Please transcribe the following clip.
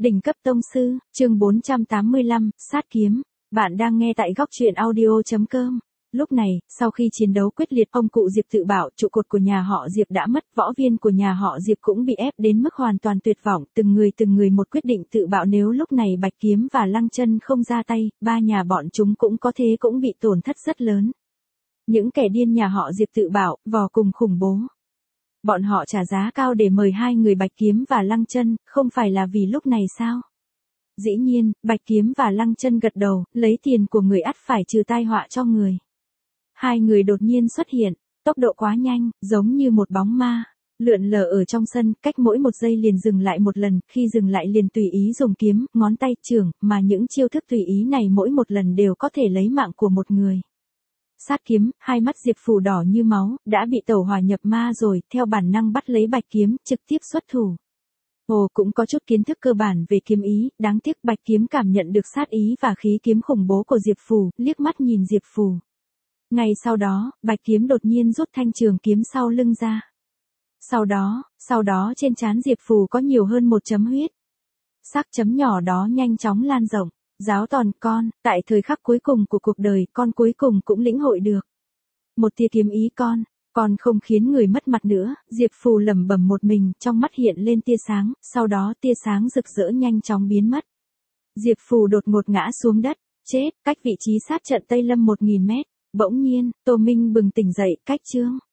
Đỉnh cấp tông sư, chương 485, sát kiếm. Bạn đang nghe tại góc truyện audio.com. Lúc này, sau khi chiến đấu quyết liệt, ông cụ Diệp tự bảo trụ cột của nhà họ Diệp đã mất, võ viên của nhà họ Diệp cũng bị ép đến mức hoàn toàn tuyệt vọng, từng người một quyết định tự bạo, nếu lúc này Bạch Kiếm và Lăng Chân không ra tay, ba nhà bọn chúng cũng có thế cũng bị tổn thất rất lớn. Những kẻ điên nhà họ Diệp tự bảo, vò cùng khủng bố. Bọn họ trả giá cao để mời hai người Bạch Kiếm và Lăng Chân, không phải là vì lúc này sao? Dĩ nhiên, Bạch Kiếm và Lăng Chân gật đầu, lấy tiền của người ắt phải trừ tai họa cho người. Hai người đột nhiên xuất hiện, tốc độ quá nhanh, giống như một bóng ma, lượn lờ ở trong sân, cách mỗi một giây liền dừng lại một lần, khi dừng lại liền tùy ý dùng kiếm, ngón tay, chưởng, mà những chiêu thức tùy ý này mỗi một lần đều có thể lấy mạng của một người. Sát kiếm, hai mắt Diệp Phù đỏ như máu, đã bị tẩu hỏa nhập ma rồi, theo bản năng bắt lấy Bạch Kiếm, trực tiếp xuất thủ. Ồ, cũng có chút kiến thức cơ bản về kiếm ý, đáng tiếc Bạch Kiếm cảm nhận được sát ý và khí kiếm khủng bố của Diệp Phù, liếc mắt nhìn Diệp Phù. Ngay sau đó, Bạch Kiếm đột nhiên rút thanh trường kiếm sau lưng ra. Sau đó trên trán Diệp Phù có nhiều hơn một chấm huyết. Sắc chấm nhỏ đó nhanh chóng lan rộng. Giáo tòn con, tại thời khắc cuối cùng của cuộc đời, con cuối cùng cũng lĩnh hội được. Một tia kiếm ý con không khiến người mất mặt nữa, Diệp Phù lẩm bẩm một mình, trong mắt hiện lên tia sáng, sau đó tia sáng rực rỡ nhanh chóng biến mất. Diệp Phù đột ngột ngã xuống đất, chết, cách vị trí sát trận Tây Lâm 1000 mét. Bỗng nhiên, Tô Minh bừng tỉnh dậy, cách chương.